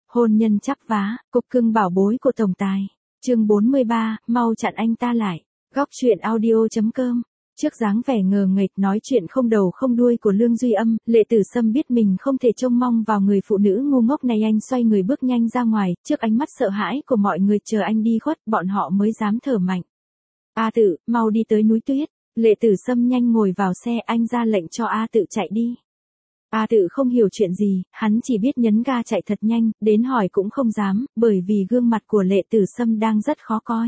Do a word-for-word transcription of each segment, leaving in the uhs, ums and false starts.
Hôn nhân chắp vá, cục cưng bảo bối của tổng tài. Chương bốn mươi ba, mau chặn anh ta lại. Góc truyện audio chấm com. Trước dáng vẻ ngờ nghệch nói chuyện không đầu không đuôi của Lương Duy Âm, Lệ Tử Sâm biết mình không thể trông mong vào người phụ nữ ngu ngốc này. Anh xoay người bước nhanh ra ngoài, trước ánh mắt sợ hãi của mọi người chờ anh đi khuất, bọn họ mới dám thở mạnh. A Tự, mau đi tới núi tuyết. Lệ Tử Sâm nhanh ngồi vào xe, anh ra lệnh cho A Tự chạy đi. A Tự không hiểu chuyện gì, hắn chỉ biết nhấn ga chạy thật nhanh, đến hỏi cũng không dám, bởi vì gương mặt của Lệ Tử Sâm đang rất khó coi.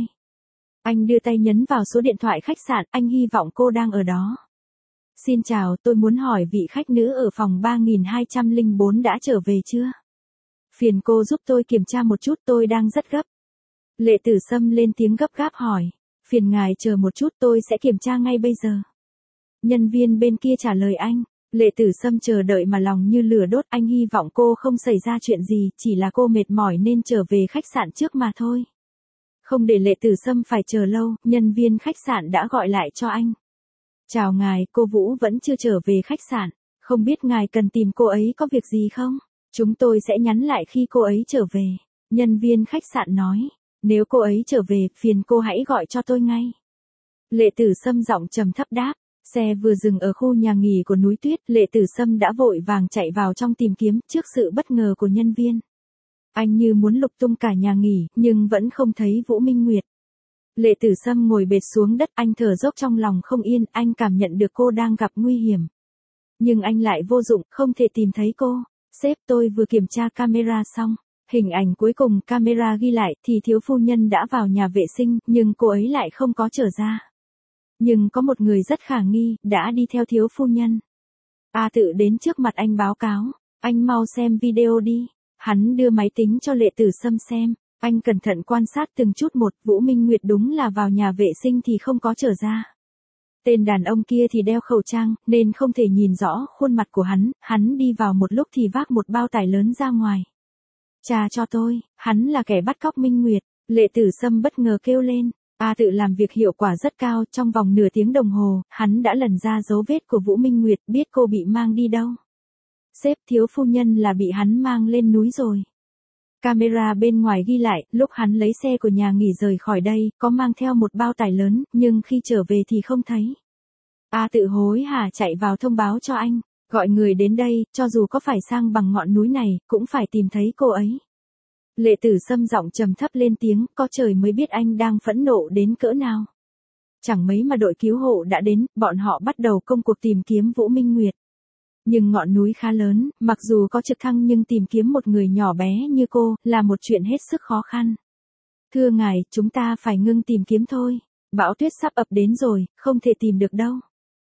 Anh đưa tay nhấn vào số điện thoại khách sạn, anh hy vọng cô đang ở đó. Xin chào, tôi muốn hỏi vị khách nữ ở phòng ba nghìn hai trăm lẻ bốn đã trở về chưa? Phiền cô giúp tôi kiểm tra một chút, tôi đang rất gấp. Lệ Tử Sâm lên tiếng gấp gáp hỏi. Phiền ngài chờ một chút, tôi sẽ kiểm tra ngay bây giờ. Nhân viên bên kia trả lời anh. Lệ Tử Sâm chờ đợi mà lòng như lửa đốt, anh hy vọng cô không xảy ra chuyện gì, chỉ là cô mệt mỏi nên trở về khách sạn trước mà thôi. Không để Lệ Tử Sâm phải chờ lâu, nhân viên khách sạn đã gọi lại cho anh. Chào ngài, cô Vũ vẫn chưa trở về khách sạn, không biết ngài cần tìm cô ấy có việc gì không? Chúng tôi sẽ nhắn lại khi cô ấy trở về. Nhân viên khách sạn nói, nếu cô ấy trở về, phiền cô hãy gọi cho tôi ngay. Lệ Tử Sâm giọng trầm thấp đáp. Xe vừa dừng ở khu nhà nghỉ của núi tuyết, Lệ Tử Sâm đã vội vàng chạy vào trong tìm kiếm, trước sự bất ngờ của nhân viên. Anh như muốn lục tung cả nhà nghỉ, nhưng vẫn không thấy Vũ Minh Nguyệt. Lệ Tử Sâm ngồi bệt xuống đất, anh thở dốc trong lòng không yên, anh cảm nhận được cô đang gặp nguy hiểm. Nhưng anh lại vô dụng, không thể tìm thấy cô. Sếp, tôi vừa kiểm tra camera xong. Hình ảnh cuối cùng camera ghi lại thì thiếu phu nhân đã vào nhà vệ sinh, nhưng cô ấy lại không có trở ra. Nhưng có một người rất khả nghi, đã đi theo thiếu phu nhân. A Tự đến trước mặt anh báo cáo, anh mau xem video đi. Hắn đưa máy tính cho Lệ Tử Sâm xem, anh cẩn thận quan sát từng chút một, Vũ Minh Nguyệt đúng là vào nhà vệ sinh thì không có trở ra. Tên đàn ông kia thì đeo khẩu trang, nên không thể nhìn rõ khuôn mặt của hắn, hắn đi vào một lúc thì vác một bao tải lớn ra ngoài. Trà cho tôi, hắn là kẻ bắt cóc Minh Nguyệt, Lệ Tử Sâm bất ngờ kêu lên. A Tự làm việc hiệu quả rất cao, trong vòng nửa tiếng đồng hồ, hắn đã lần ra dấu vết của Vũ Minh Nguyệt, biết cô bị mang đi đâu. Sếp, thiếu phu nhân là bị hắn mang lên núi rồi. Camera bên ngoài ghi lại, lúc hắn lấy xe của nhà nghỉ rời khỏi đây, có mang theo một bao tải lớn, nhưng khi trở về thì không thấy. A Tự hối hả chạy vào thông báo cho anh, gọi người đến đây, cho dù có phải sang bằng ngọn núi này, cũng phải tìm thấy cô ấy. Lệ Tử Sâm giọng trầm thấp lên tiếng, có trời mới biết anh đang phẫn nộ đến cỡ nào. Chẳng mấy mà đội cứu hộ đã đến, bọn họ bắt đầu công cuộc tìm kiếm Vũ Minh Nguyệt. Nhưng ngọn núi khá lớn, mặc dù có trực thăng nhưng tìm kiếm một người nhỏ bé như cô, là một chuyện hết sức khó khăn. Thưa ngài, chúng ta phải ngưng tìm kiếm thôi. Bão tuyết sắp ập đến rồi, không thể tìm được đâu.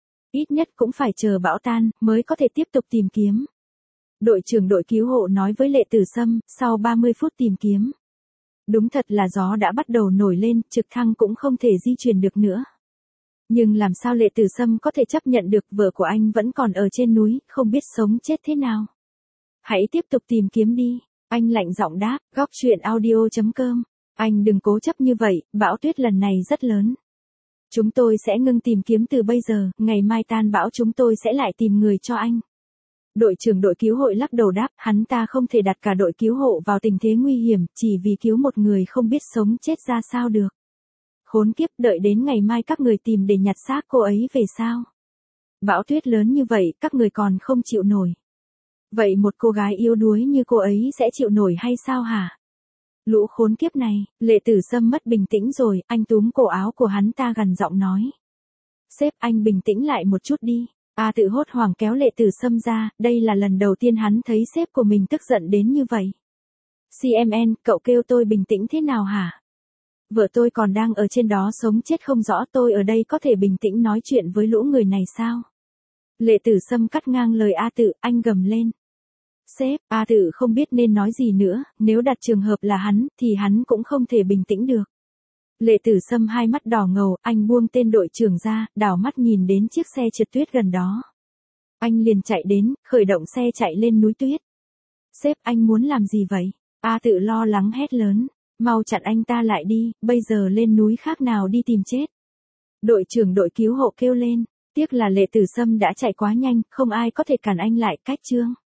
Ít nhất cũng phải chờ bão tan, mới có thể tiếp tục tìm kiếm. Đội trưởng đội cứu hộ nói với Lệ Tử Sâm, sau ba mươi phút tìm kiếm. Đúng thật là gió đã bắt đầu nổi lên, trực thăng cũng không thể di chuyển được nữa. Nhưng làm sao Lệ Tử Sâm có thể chấp nhận được, vợ của anh vẫn còn ở trên núi, không biết sống chết thế nào. Hãy tiếp tục tìm kiếm đi, anh lạnh giọng đáp, góc truyện audio chấm com. Anh đừng cố chấp như vậy, bão tuyết lần này rất lớn. Chúng tôi sẽ ngưng tìm kiếm từ bây giờ, ngày mai tan bão chúng tôi sẽ lại tìm người cho anh. Đội trưởng đội cứu hộ lắc đầu đáp, hắn ta không thể đặt cả đội cứu hộ vào tình thế nguy hiểm, chỉ vì cứu một người không biết sống chết ra sao được. Khốn kiếp, đợi đến ngày mai các người tìm để nhặt xác cô ấy về sao? Bão tuyết lớn như vậy, các người còn không chịu nổi. Vậy một cô gái yếu đuối như cô ấy sẽ chịu nổi hay sao hả? Lũ khốn kiếp này, Lệ Tử Sâm mất bình tĩnh rồi, anh túm cổ áo của hắn ta gằn giọng nói. Sếp, anh bình tĩnh lại một chút đi. A Tự hốt hoảng kéo Lệ Tử Sâm ra, đây là lần đầu tiên hắn thấy sếp của mình tức giận đến như vậy. xê em en, cậu kêu tôi bình tĩnh thế nào hả? Vợ tôi còn đang ở trên đó sống chết không rõ, tôi ở đây có thể bình tĩnh nói chuyện với lũ người này sao? Lệ Tử Sâm cắt ngang lời A Tự, anh gầm lên. Sếp, A Tự không biết nên nói gì nữa, nếu đặt trường hợp là hắn, thì hắn cũng không thể bình tĩnh được. Lệ Tử Sâm hai mắt đỏ ngầu, anh buông tên đội trưởng ra, đảo mắt nhìn đến chiếc xe trượt tuyết gần đó. Anh liền chạy đến, khởi động xe chạy lên núi tuyết. Sếp, anh muốn làm gì vậy? A Tự lo lắng hét lớn, mau chặn anh ta lại đi, bây giờ lên núi khác nào đi tìm chết. Đội trưởng đội cứu hộ kêu lên, tiếc là Lệ Tử Sâm đã chạy quá nhanh, không ai có thể cản anh lại, cách chương.